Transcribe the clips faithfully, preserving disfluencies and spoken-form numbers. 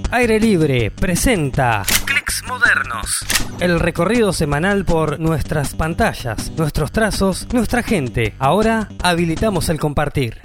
Aire Libre presenta Clics Modernos. El recorrido semanal por nuestras pantallas, nuestros trazos, nuestra gente. Ahora habilitamos el compartir.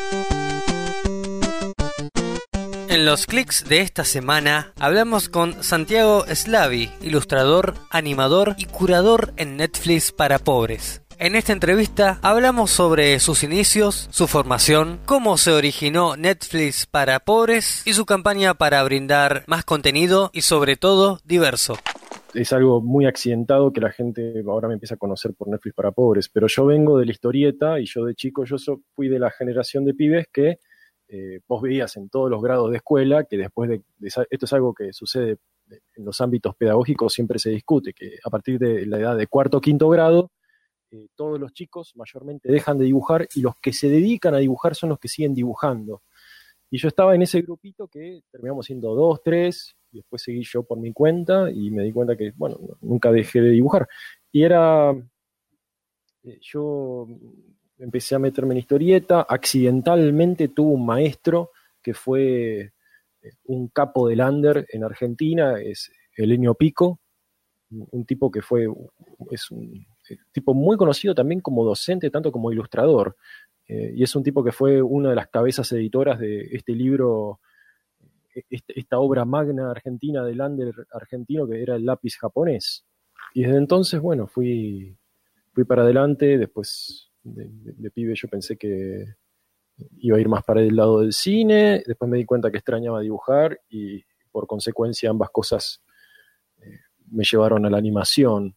En los clics de esta semana hablamos con Santiago Slavi, ilustrador, animador y curador en Netflix para pobres. En esta entrevista hablamos sobre sus inicios, su formación, cómo se originó Netflix para pobres y su campaña para brindar más contenido y sobre todo diverso. Es algo muy accidentado que la gente ahora me empieza a conocer por Netflix para pobres, pero yo vengo de la historieta y yo de chico yo so, fui de la generación de pibes que eh, vos veías en todos los grados de escuela que después de, de esto es algo que sucede en los ámbitos pedagógicos, siempre se discute que a partir de la edad de cuarto o quinto grado Eh, todos los chicos mayormente dejan de dibujar y los que se dedican a dibujar son los que siguen dibujando. Y yo estaba en ese grupito que terminamos siendo dos, tres, y después seguí yo por mi cuenta y me di cuenta que, bueno, nunca dejé de dibujar. Y era, eh, yo empecé a meterme en historieta, accidentalmente tuve un maestro que fue un capo del under en Argentina, es Elenio Pico, un tipo que fue, es un tipo muy conocido también como docente, tanto como ilustrador, eh, y es un tipo que fue una de las cabezas editoras de este libro, este, esta obra magna argentina del under argentino que era el lápiz japonés. Y desde entonces, bueno, fui, fui para adelante. Después de, de, de pibe yo pensé que iba a ir más para el lado del cine, después me di cuenta que extrañaba dibujar y por consecuencia ambas cosas eh, me llevaron a la animación.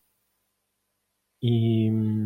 Y,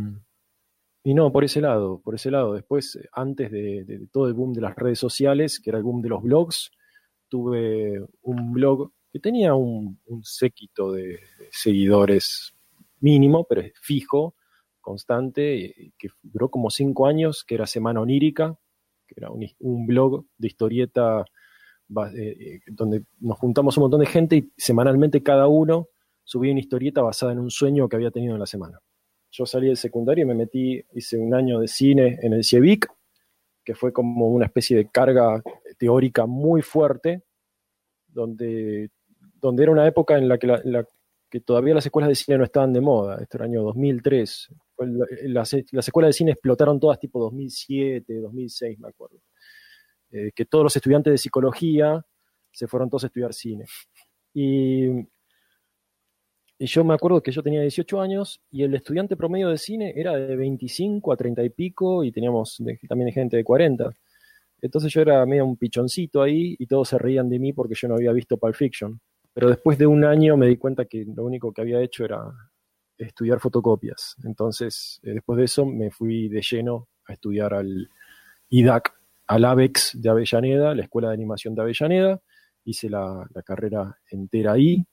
y no, por ese lado, por ese lado. Después, antes de, de todo el boom de las redes sociales, que era el boom de los blogs, tuve un blog que tenía un, un séquito de, de seguidores mínimo, pero fijo, constante, que duró como cinco años, que era Semana Onírica, que era un, un blog de historieta eh, donde nos juntamos un montón de gente y semanalmente cada uno subía una historieta basada en un sueño que había tenido en la semana. Yo salí del secundario y me metí, hice un año de cine en el CIEVIC, que fue como una especie de carga teórica muy fuerte, donde, donde era una época en la que, la, la, que todavía las escuelas de cine no estaban de moda. Esto era el año dos mil tres. Las, las escuelas de cine explotaron todas tipo dos mil siete, dos mil seis, me acuerdo. Eh, que todos los estudiantes de psicología se fueron todos a estudiar cine. Y... Y yo me acuerdo que yo tenía dieciocho años y el estudiante promedio de cine era de veinticinco a treinta y pico y teníamos de, también gente de cuarenta. Entonces yo era medio un pichoncito ahí y todos se reían de mí porque yo no había visto Pulp Fiction. Pero después de un año me di cuenta que lo único que había hecho era estudiar fotocopias. Entonces eh, después de eso me fui de lleno a estudiar al I D A C, al ABEX de Avellaneda, la Escuela de Animación de Avellaneda. Hice la, la carrera entera ahí.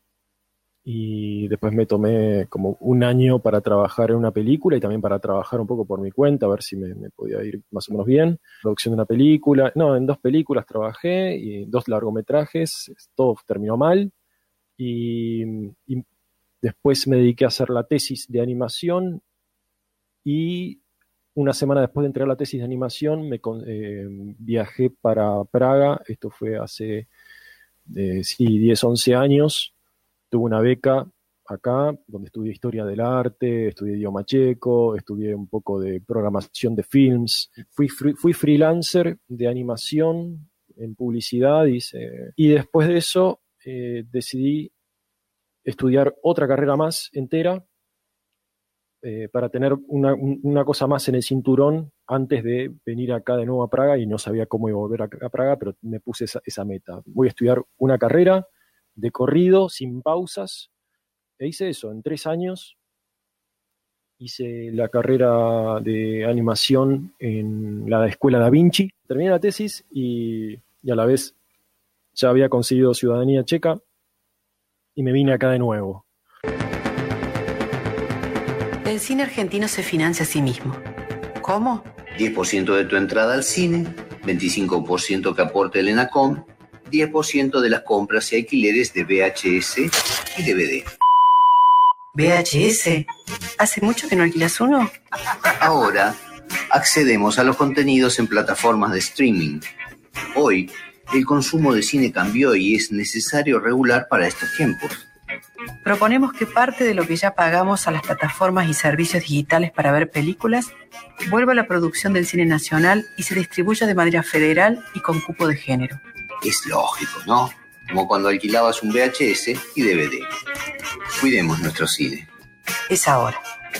Y después me tomé como un año para trabajar en una película y también para trabajar un poco por mi cuenta, a ver si me, me podía ir más o menos bien. Producción de una película, no, en dos películas trabajé y dos largometrajes, todo terminó mal. Y, y después me dediqué a hacer la tesis de animación y una semana después de entregar la tesis de animación me eh, viajé para Praga, esto fue hace eh, sí, diez, once años. Tuve una beca acá, donde estudié Historia del Arte, estudié idioma checo, estudié un poco de programación de films. Fui, fui, fui freelancer de animación en publicidad hice, y después de eso eh, decidí estudiar otra carrera más entera eh, para tener una, una cosa más en el cinturón antes de venir acá de nuevo a Praga y no sabía cómo iba a volver a, a Praga, pero me puse esa, esa meta. Voy a estudiar una carrera de corrido, sin pausas, e hice eso, en tres años hice la carrera de animación en la Escuela Da Vinci, terminé la tesis y, y a la vez ya había conseguido ciudadanía checa y me vine acá de nuevo. El cine argentino se financia a sí mismo. ¿Cómo? diez por ciento de tu entrada al cine, veinticinco por ciento que aporte el ENACOM, diez por ciento de las compras y alquileres de V H S y D V D. ¿V H S? ¿Hace mucho que no alquilas uno? Ahora accedemos a los contenidos en plataformas de streaming. Hoy El consumo de cine cambió y es necesario regular para estos tiempos. Proponemos que parte de lo que ya pagamos a las plataformas y servicios digitales para ver películas vuelva a la producción del cine nacional y se distribuya de manera federal y con cupo de género. Es lógico, ¿no? Como cuando alquilabas un V H S y D V D. Cuidemos nuestro cine. Es ahora.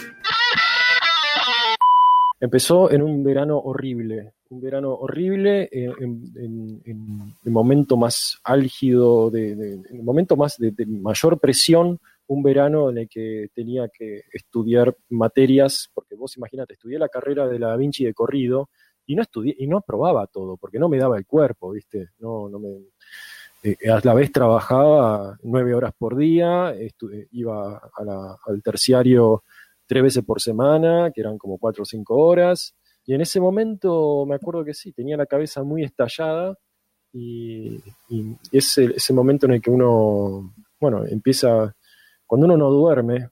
Empezó en un verano horrible, un verano horrible, en, en, en el momento más álgido, de, de, en el momento más de, de mayor presión, un verano en el que tenía que estudiar materias, porque vos imagínate, estudié la carrera de la Da Vinci de corrido y no estudié y no aprobaba todo, porque no me daba el cuerpo, ¿viste? No, no me... Eh, a la vez trabajaba nueve horas por día, estu- iba a la, al terciario tres veces por semana, que eran como cuatro o cinco horas, y en ese momento me acuerdo que sí, tenía la cabeza muy estallada, y, y es el, ese momento en el que uno, bueno, empieza, cuando uno no duerme,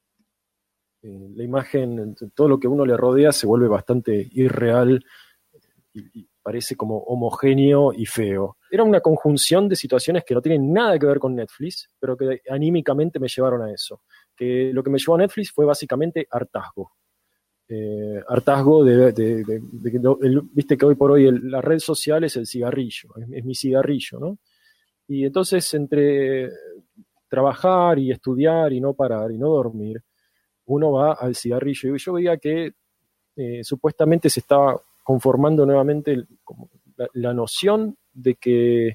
eh, la imagen, todo lo que a uno le rodea se vuelve bastante irreal, y, y parece como homogéneo y feo. Era una conjunción de situaciones que no tienen nada que ver con Netflix, pero que anímicamente me llevaron a eso. Que lo que me llevó a Netflix fue básicamente hartazgo. Eh, hartazgo de, de, de, de, de el, viste que hoy por hoy el, la red social es el cigarrillo, es, es mi cigarrillo, ¿no? Y entonces entre trabajar y estudiar y no parar y no dormir, uno va al cigarrillo. Y yo veía que eh, supuestamente se estaba conformando nuevamente el, como la, la noción de que,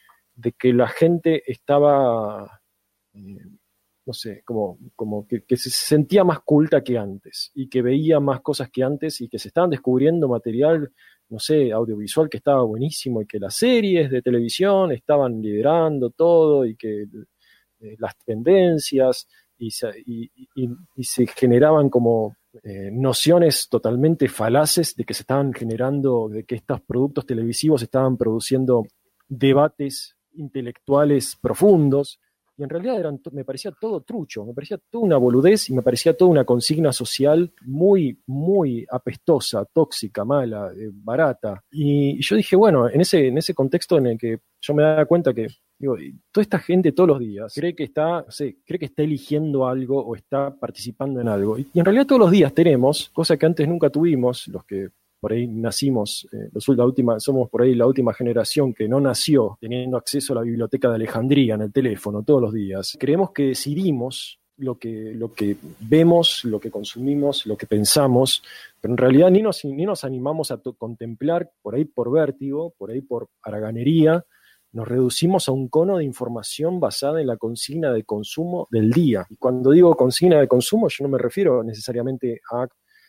de que la gente estaba, eh, no sé, como, como que, que se sentía más culta que antes y que veía más cosas que antes y que se estaban descubriendo material, no sé, audiovisual que estaba buenísimo y que las series de televisión estaban liderando todo y que eh, las tendencias y se, y, y, y se generaban como Eh, nociones totalmente falaces de que se estaban generando, de que estos productos televisivos estaban produciendo debates intelectuales profundos, y en realidad eran, me parecía todo trucho, me parecía toda una boludez y me parecía toda una consigna social muy, muy apestosa, tóxica, mala, eh, barata. Y, y yo dije, bueno, en ese, en ese contexto en el que yo me daba cuenta que digo, toda esta gente todos los días cree que está, no sé, cree que está eligiendo algo o está participando en algo. Y, y en realidad todos los días tenemos, cosa que antes nunca tuvimos, los que por ahí nacimos, eh, los, la última, somos por ahí la última generación que no nació teniendo acceso a la biblioteca de Alejandría en el teléfono todos los días. Creemos que decidimos lo que, lo que vemos, lo que consumimos, lo que pensamos, pero en realidad ni nos, ni nos animamos a to- contemplar, por ahí por vértigo, por ahí por haraganería, nos reducimos a un cono de información basada en la consigna de consumo del día. Y cuando digo consigna de consumo, yo no me refiero necesariamente a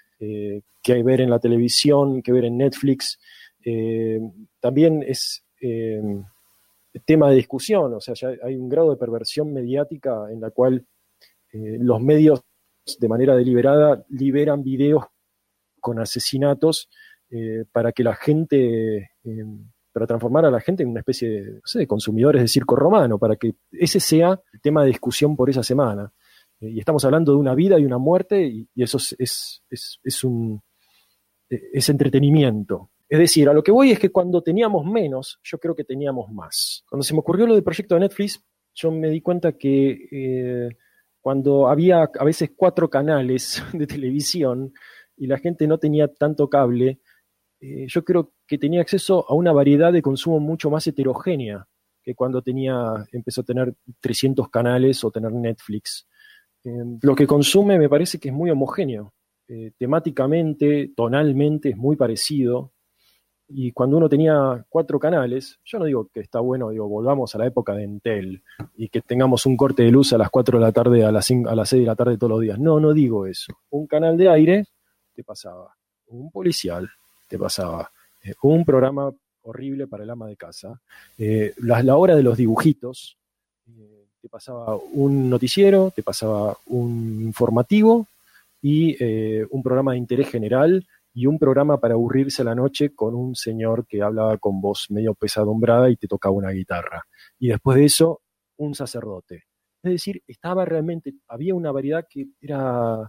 eh, qué hay ver en la televisión, qué ver en Netflix. Eh, también es eh, tema de discusión, o sea, ya hay un grado de perversión mediática en la cual eh, los medios de manera deliberada liberan videos con asesinatos eh, para que la gente... Eh, para transformar a la gente en una especie de, no sé, de consumidores de circo romano, para que ese sea el tema de discusión por esa semana. Eh, y estamos hablando de una vida y una muerte, y, y eso es, es, es, es, un, es entretenimiento. Es decir, a lo que voy es que cuando teníamos menos, yo creo que teníamos más. Cuando se me ocurrió lo del proyecto de Netflix, yo me di cuenta que eh, cuando había a veces cuatro canales de televisión y la gente no tenía tanto cable, eh, yo creo que tenía acceso a una variedad de consumo mucho más heterogénea que cuando tenía, empezó a tener trescientos canales o tener Netflix. Eh, lo que consume me parece que es muy homogéneo. Eh, temáticamente, tonalmente es muy parecido. Y cuando uno tenía cuatro canales, yo no digo que está bueno, digo, volvamos a la época de Entel y que tengamos un corte de luz a las cuatro de la tarde, a las cinco, a las seis de la tarde todos los días. No, no digo eso. Un canal de aire te pasaba un policial, te pasaba eh, un programa horrible para el ama de casa, eh, la, la hora de los dibujitos, eh, te pasaba un noticiero, te pasaba un informativo y eh, un programa de interés general y un programa para aburrirse a la noche con un señor que hablaba con voz medio pesadumbrada y te tocaba una guitarra. Y después de eso, un sacerdote. Es decir, estaba realmente, había una variedad que era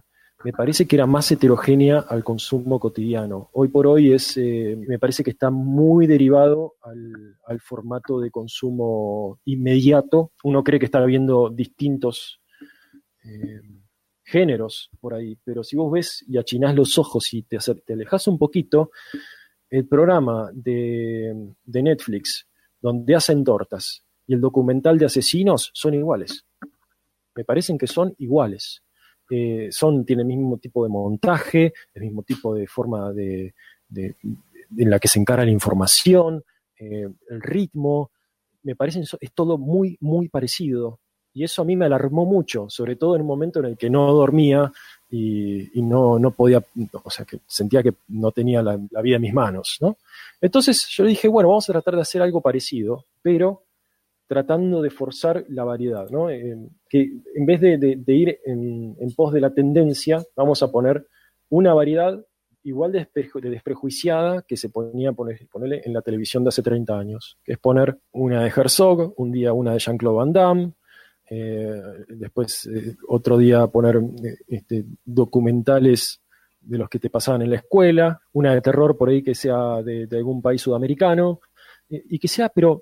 me parece que era más heterogénea al consumo cotidiano. Hoy por hoy es, eh, me parece que está muy derivado al, al formato de consumo inmediato. Uno cree que está viendo distintos eh, géneros por ahí, pero si vos ves y achinás los ojos y te, te alejás un poquito, el programa de, de Netflix donde hacen tortas y el documental de asesinos son iguales. Me parecen que son iguales. Eh, son, tienen el mismo tipo de montaje, el mismo tipo de forma de, de, de en la que se encara la información, eh, el ritmo. Me parece que es todo muy, muy parecido. Y eso a mí me alarmó mucho, sobre todo en un momento en el que no dormía y, y no, no podía, o sea, que sentía que no tenía la, la vida en mis manos, ¿no? Entonces yo dije, bueno, vamos a tratar de hacer algo parecido, pero tratando de forzar la variedad, ¿no? Eh, que en vez de, de, de ir en, en pos de la tendencia, vamos a poner una variedad igual de, despreju de desprejuiciada que se ponía poner, ponerle en la televisión de hace treinta años, que es poner una de Herzog, un día una de Jean-Claude Van Damme, eh, después eh, otro día poner eh, este, documentales de los que te pasaban en la escuela, una de terror por ahí que sea de, de algún país sudamericano, eh, y que sea, pero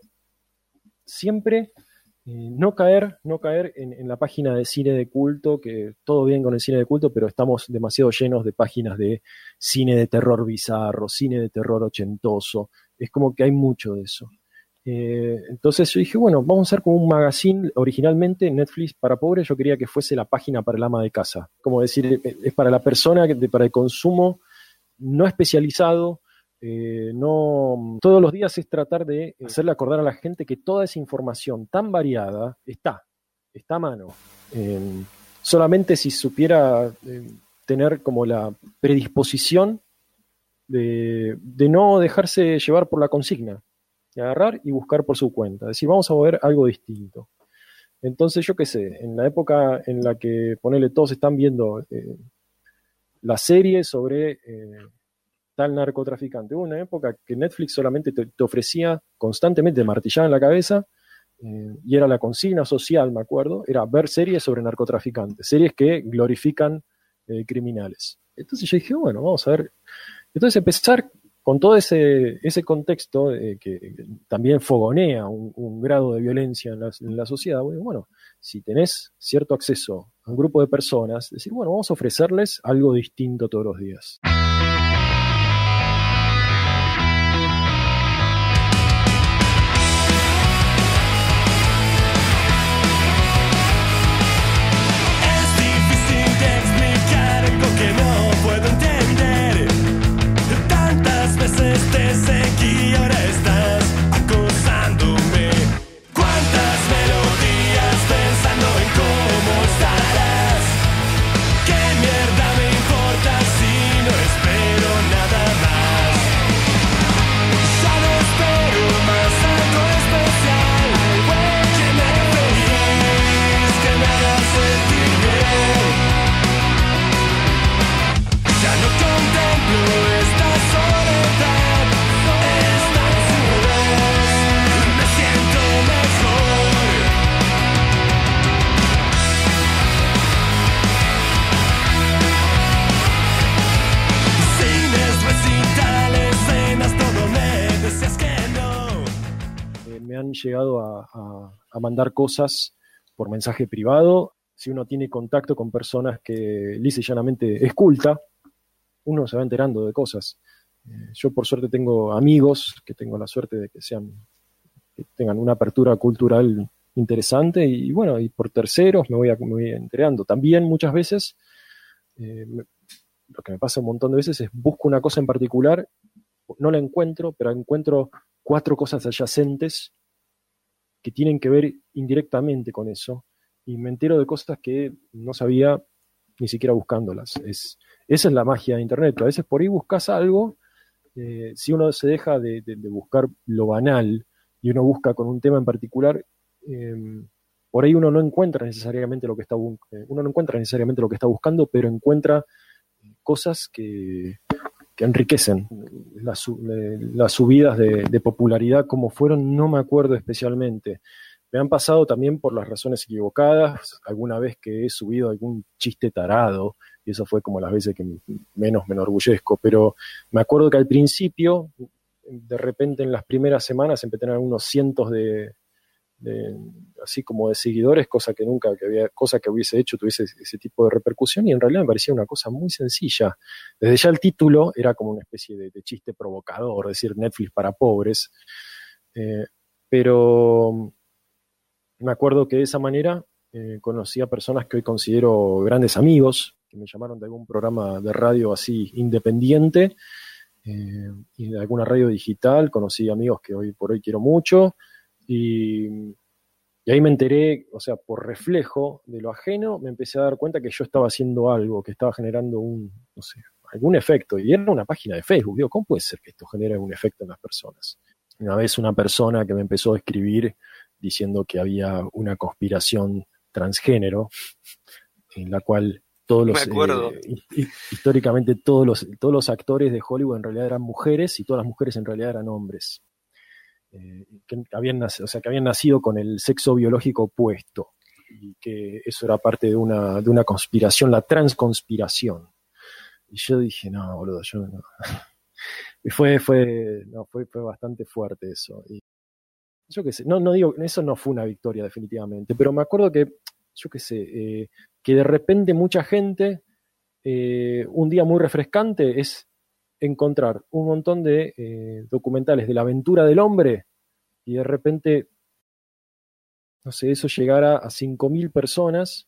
siempre eh, no caer, no caer en, en la página de cine de culto, que todo bien con el cine de culto, pero estamos demasiado llenos de páginas de cine de terror bizarro, cine de terror ochentoso, es como que hay mucho de eso. Eh, entonces yo dije, bueno, vamos a hacer como un magazine. Originalmente Netflix para pobres yo quería que fuese la página para el ama de casa, como decir, es para la persona, que, para el consumo no especializado. Eh, no, todos los días es tratar de hacerle acordar a la gente que toda esa información tan variada está, está a mano. Eh, solamente si supiera eh, tener como la predisposición de, de no dejarse llevar por la consigna, de agarrar y buscar por su cuenta, decir, vamos a ver algo distinto. Entonces, yo qué sé, en la época en la que, ponele, todos están viendo eh, la serie sobre eh, tal narcotraficante, hubo una época que Netflix solamente te, te ofrecía constantemente, te martillaba en la cabeza, eh, y era la consigna social, me acuerdo, era ver series sobre narcotraficantes, series que glorifican eh, criminales. Entonces yo dije, bueno, vamos a ver. Entonces empezar con todo ese, ese contexto eh, que también fogonea un, un grado de violencia en la, en la sociedad, bueno, bueno, si tenés cierto acceso a un grupo de personas, decir, bueno, vamos a ofrecerles algo distinto todos los días. Te seguí y ahora estás acosándome. ¿Cuántas melodías pensando en cómo estarás? ¿Qué mierda me importa si no espero nada más? Ya no espero más algo especial, que me haga feliz, que me haga sentir bien. Ya no contemplo esta soledad. Me han llegado a, a, a mandar cosas por mensaje privado. Si uno tiene contacto con personas que lisa y llanamente esculta, uno se va enterando de cosas. Eh, yo por suerte tengo amigos que tengo la suerte de que sean, que tengan una apertura cultural interesante y, y bueno, y por terceros me voy, a, me voy enterando. También muchas veces, eh, me, lo que me pasa un montón de veces es busco una cosa en particular, no la encuentro, pero encuentro cuatro cosas adyacentes que tienen que ver indirectamente con eso, y me entero de cosas que no sabía ni siquiera buscándolas. Es, esa es la magia de Internet. A veces por ahí buscas algo, eh, si uno se deja de, de, de buscar lo banal y uno busca con un tema en particular, eh, por ahí uno no encuentra necesariamente lo que está eh, uno no encuentra necesariamente lo que está buscando, pero encuentra cosas que que enriquecen. Las, las subidas de, de popularidad, como fueron, no me acuerdo especialmente, Me han pasado también por las razones equivocadas, alguna vez que he subido algún chiste tarado, y eso fue como las veces que menos me enorgullezco, pero me acuerdo que al principio, de repente en las primeras semanas empecé a tener unos cientos de, de así como de seguidores, cosa que nunca, que había, cosa que hubiese hecho, tuviese ese tipo de repercusión, y en realidad me parecía una cosa muy sencilla. Desde ya el título era como una especie de, de chiste provocador, decir Netflix para pobres, eh, pero me acuerdo que de esa manera eh, conocí a personas que hoy considero grandes amigos, que me llamaron de algún programa de radio así independiente, eh, y de alguna radio digital. Conocí amigos que hoy por hoy quiero mucho, y, y ahí me enteré, o sea, por reflejo de lo ajeno, me empecé a dar cuenta que yo estaba haciendo algo, que estaba generando un, no sé, algún efecto, y era una página de Facebook. Digo, ¿cómo puede ser que esto genere un efecto en las personas? Una vez una persona que me empezó a escribir diciendo que había una conspiración transgénero, en la cual todos los, eh, históricamente todos los, todos los actores de Hollywood en realidad eran mujeres, y todas las mujeres en realidad eran hombres, eh, que habían nacido, o sea, que habían nacido con el sexo biológico opuesto, y que eso era parte de una, de una conspiración, la transconspiración. Y yo dije, no, boludo, yo no. Y fue, fue, no, fue, fue bastante fuerte eso. Y yo qué sé, no, no digo, eso no fue una victoria definitivamente, pero me acuerdo que, yo qué sé, eh, que de repente mucha gente, eh, un día muy refrescante es encontrar un montón de eh, documentales de la aventura del hombre, y de repente, no sé, eso llegara a cinco mil personas,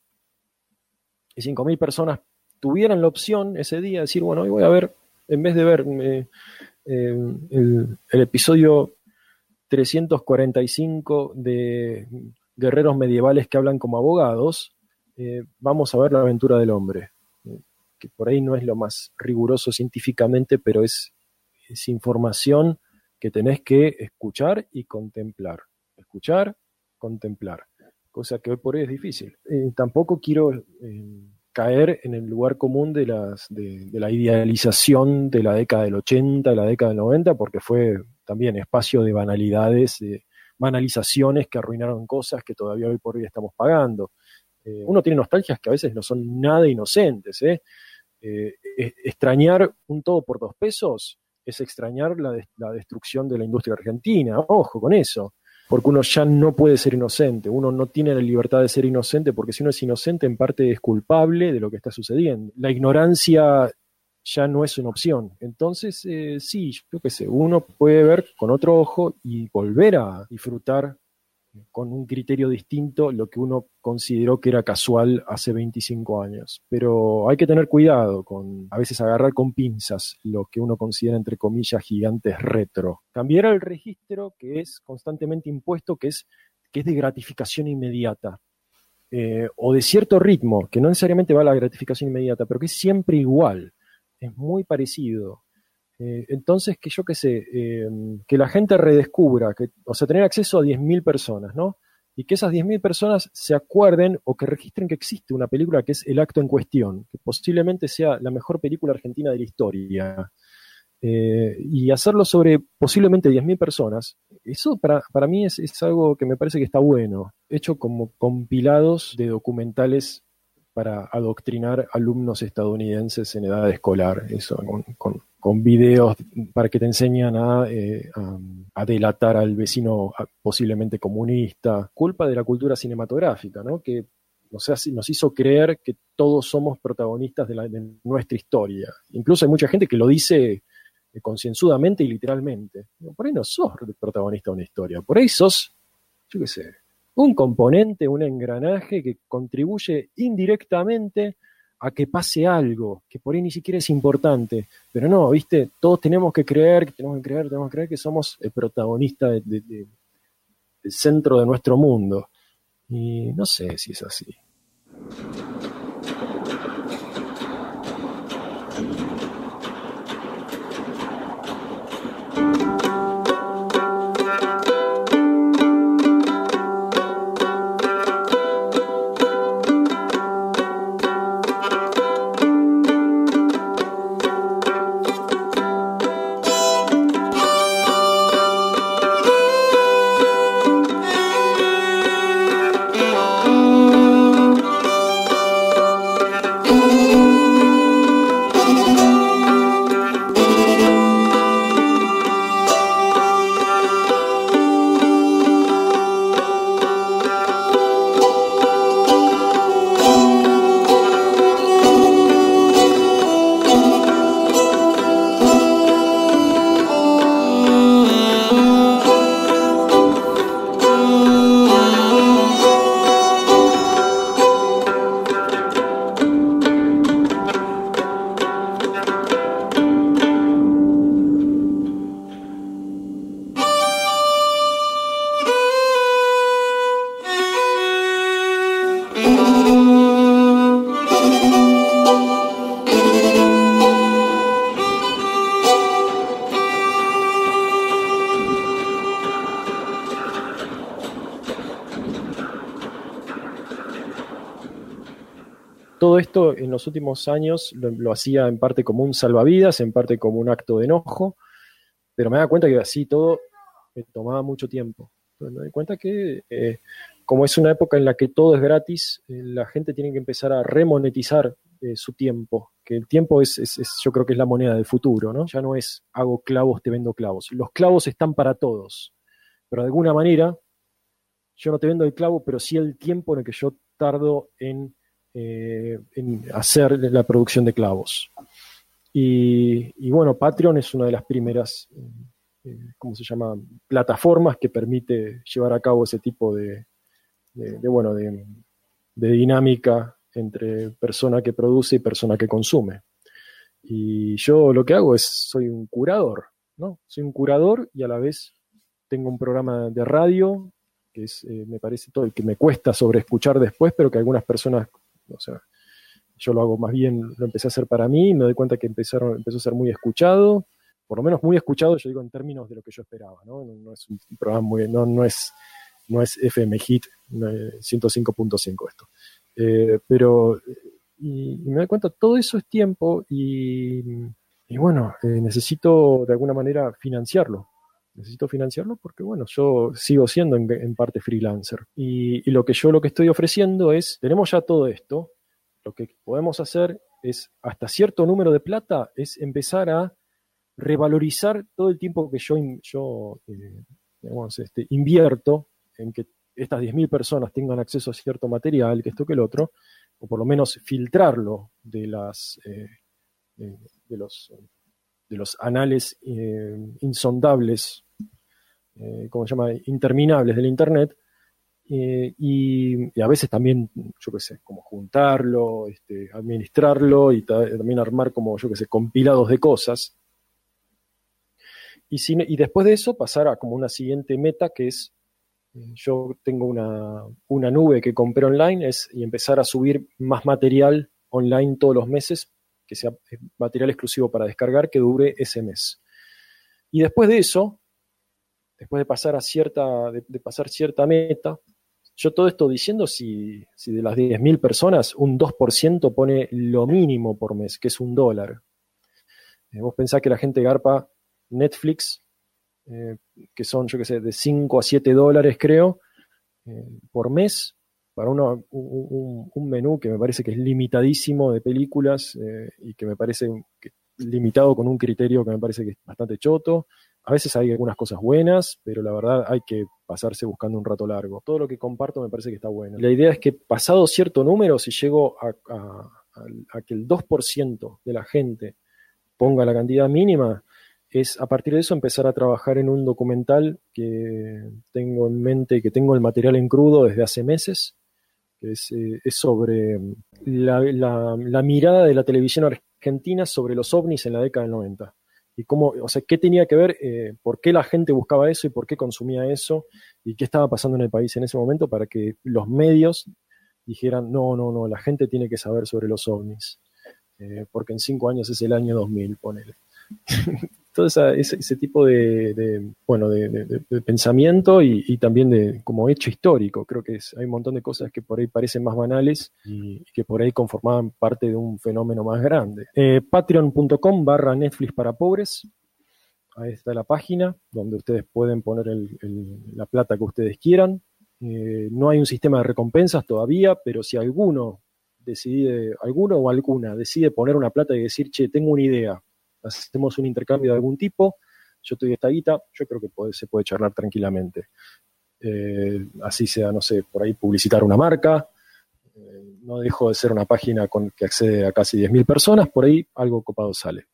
y cinco mil personas tuvieran la opción ese día de decir, bueno, hoy voy a ver, en vez de ver eh, eh, el, el episodio trescientos cuarenta y cinco de guerreros medievales que hablan como abogados, eh, vamos a ver la aventura del hombre, eh, que por ahí no es lo más riguroso científicamente, pero es, es información que tenés que escuchar y contemplar. Escuchar, contemplar, cosa que hoy por hoy es difícil. Eh, tampoco quiero eh, caer en el lugar común de, las, de, de la idealización de la década del ochenta, de la década del noventa, porque fue también espacio de banalidades, de banalizaciones que arruinaron cosas que todavía hoy por hoy estamos pagando. Eh, uno tiene nostalgias que a veces no son nada inocentes, ¿eh? Eh, extrañar un todo por dos pesos es extrañar la, de, la destrucción de la industria argentina. Ojo con eso, porque uno ya no puede ser inocente, uno no tiene la libertad de ser inocente, porque si uno es inocente en parte es culpable de lo que está sucediendo. La ignorancia ya no es una opción. Entonces, eh, sí, yo qué sé, uno puede ver con otro ojo y volver a disfrutar con un criterio distinto lo que uno consideró que era casual hace veinticinco años. Pero hay que tener cuidado con a veces agarrar con pinzas lo que uno considera, entre comillas, gigantes retro. Cambiar el registro que es constantemente impuesto, que es, que es de gratificación inmediata. Eh, o de cierto ritmo, que no necesariamente va a la gratificación inmediata, pero que es siempre igual. Es muy parecido. Eh, entonces, que yo qué sé, eh, que la gente redescubra, que, o sea, tener acceso a diez mil personas, ¿no? Y que esas diez mil personas se acuerden o que registren que existe una película que es El Acto en Cuestión, que posiblemente sea la mejor película argentina de la historia. Eh, y hacerlo sobre posiblemente diez mil personas, eso para, para mí es, es algo que me parece que está bueno, hecho como compilados de documentales para adoctrinar alumnos estadounidenses en edad escolar, eso, con, con, con videos para que te enseñan a, eh, a, a delatar al vecino a, posiblemente comunista, culpa de la cultura cinematográfica, ¿no? Que o sea, nos hizo creer que todos somos protagonistas de, la, de nuestra historia. Incluso hay mucha gente que lo dice eh, concienzudamente y literalmente. Por ahí no sos protagonista de una historia, por ahí sos, yo qué sé, un componente, un engranaje que contribuye indirectamente a que pase algo, que por ahí ni siquiera es importante. Pero no, viste, todos tenemos que creer, tenemos que creer, tenemos que creer que somos el protagonista de, de, de, del centro de nuestro mundo. Y no sé si es así. todo esto en los últimos años lo, lo hacía en parte como un salvavidas, en parte como un acto de enojo, pero me daba cuenta que así todo me tomaba mucho tiempo. Entonces me di cuenta que eh, como es una época en la que todo es gratis, eh, la gente tiene que empezar a remonetizar eh, su tiempo, que el tiempo es, es, es, yo creo que es la moneda del futuro, ¿no? Ya no es hago clavos, te vendo clavos. Los clavos están para todos, pero de alguna manera yo no te vendo el clavo, pero sí el tiempo en el que yo tardo en, eh, en hacer la producción de clavos. Y, y bueno, Patreon es una de las primeras, eh, ¿cómo se llama?, plataformas que permite llevar a cabo ese tipo de, de, de bueno, de, de dinámica entre persona que produce y persona que consume. Y yo lo que hago es, soy un curador, ¿no? Soy un curador y a la vez tengo un programa de radio que es, eh, me parece todo, que me cuesta sobreescuchar después, pero que algunas personas, o sea, yo lo hago más bien, lo empecé a hacer para mí, y me doy cuenta que empezaron, empezó a ser muy escuchado, por lo menos muy escuchado, yo digo en términos de lo que yo esperaba, ¿no? No, no es un programa muy, no, no es, no es F M Hit no es ciento cinco punto cinco esto. Eh, pero, y, y me doy cuenta, todo eso es tiempo, y, y bueno, eh, necesito de alguna manera financiarlo. Necesito financiarlo porque, bueno, yo sigo siendo en, en parte freelancer. Y, y lo que yo lo que estoy ofreciendo es, tenemos ya todo esto, lo que podemos hacer es, hasta cierto número de plata, es empezar a revalorizar todo el tiempo que yo, yo eh, digamos, este, invierto en que estas diez mil personas tengan acceso a cierto material, que esto que el otro, o por lo menos filtrarlo de las eh, eh, de los de los anales eh, insondables, eh, ¿cómo se llama?, interminables del Internet, eh, y, y a veces también, yo qué sé, como juntarlo, este, administrarlo y ta- también armar como, yo qué sé, compilados de cosas. Y, si, y después de eso pasar a como una siguiente meta que es, eh, yo tengo una, una nube que compré online es, y empezar a subir más material online todos los meses, que sea material exclusivo para descargar, que dure ese mes. Y después de eso, después de pasar a cierta, de, de pasar cierta meta, yo todo esto diciendo si, si de las diez mil personas, un dos por ciento pone lo mínimo por mes, que es un dólar. Eh, vos pensás que la gente garpa Netflix, eh, que son, yo qué sé, de cinco a siete dólares, creo, eh, por mes, para uno, un, un, un menú que me parece que es limitadísimo de películas eh, y que me parece que, limitado con un criterio que me parece que es bastante choto. A veces hay algunas cosas buenas, pero la verdad hay que pasarse buscando un rato largo. Todo lo que comparto me parece que está bueno. La idea es que pasado cierto número, si llego a, a, a, a que el dos por ciento de la gente ponga la cantidad mínima, es a partir de eso empezar a trabajar en un documental que tengo en mente, que tengo el material en crudo desde hace meses, que es, eh, es sobre la, la, la mirada de la televisión argentina sobre los ovnis en la década del noventa. Y cómo, o sea, qué tenía que ver, eh, por qué la gente buscaba eso y por qué consumía eso y qué estaba pasando en el país en ese momento para que los medios dijeran, no, no, no, la gente tiene que saber sobre los ovnis, eh, porque en cinco años es el año dos mil, ponele. Todo esa, ese, ese tipo de, de bueno de, de, de pensamiento y, y también de como hecho histórico. Creo que es, hay un montón de cosas que por ahí parecen más banales y que por ahí conformaban parte de un fenómeno más grande. Eh, Patreon.com barra Netflix para pobres. Ahí está la página donde ustedes pueden poner el, el, la plata que ustedes quieran. Eh, no hay un sistema de recompensas todavía, pero si alguno decide, alguno o alguna decide poner una plata y decir, che, tengo una idea, hacemos un intercambio de algún tipo, yo te doy esta guita, yo creo que puede, se puede charlar tranquilamente. Eh, así sea, no sé, por ahí publicitar una marca, eh, no dejo de ser una página con, que accede a casi diez mil personas, por ahí algo copado sale.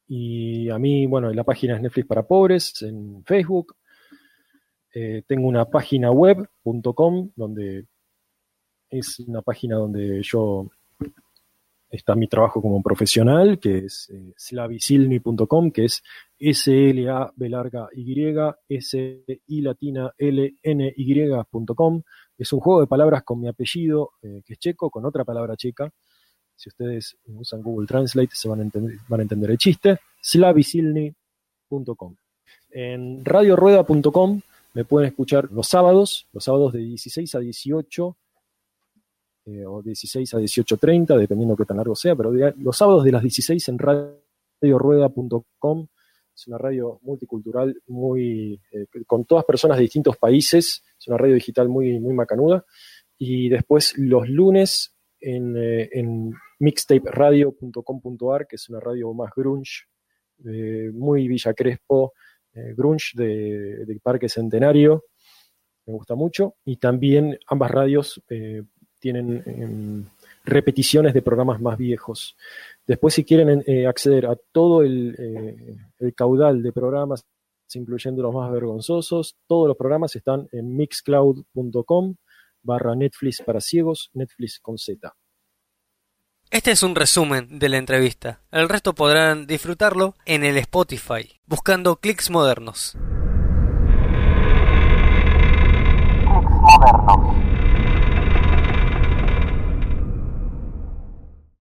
Y a mí, bueno, la página es Netflix para pobres en Facebook. Eh, tengo una página web punto com, donde es una página donde yo... está mi trabajo como profesional, que es eh, slavisilny punto com, que es S L A B larga Y, S I latina L N Y punto com. Es un juego de palabras con mi apellido, eh, que es checo, con otra palabra checa. Si ustedes usan Google Translate se van a entender, van a entender el chiste. slavisilny punto com. En radio rueda punto com me pueden escuchar los sábados, los sábados de dieciséis a dieciocho, eh, o dieciséis a dieciocho treinta, dependiendo qué tan largo sea, pero de, los sábados de las dieciséis en radio rueda punto com. Es una radio multicultural, muy eh, con todas personas de distintos países. Es una radio digital muy, muy macanuda. Y después los lunes en, eh, en mixtape radio punto com punto a r, que es una radio más grunge, eh, muy Villa Crespo, eh, grunge de, de Parque Centenario. Me gusta mucho. Y también ambas radios eh, tienen eh, repeticiones de programas más viejos. Después, si quieren eh, acceder a todo el, eh, el caudal de programas, incluyendo los más vergonzosos, todos los programas están en mixcloud punto com barra Netflix para ciegos, Netflix con Z. Este es un resumen de la entrevista. El resto podrán disfrutarlo en el Spotify, buscando Clics Modernos. Clics Modernos.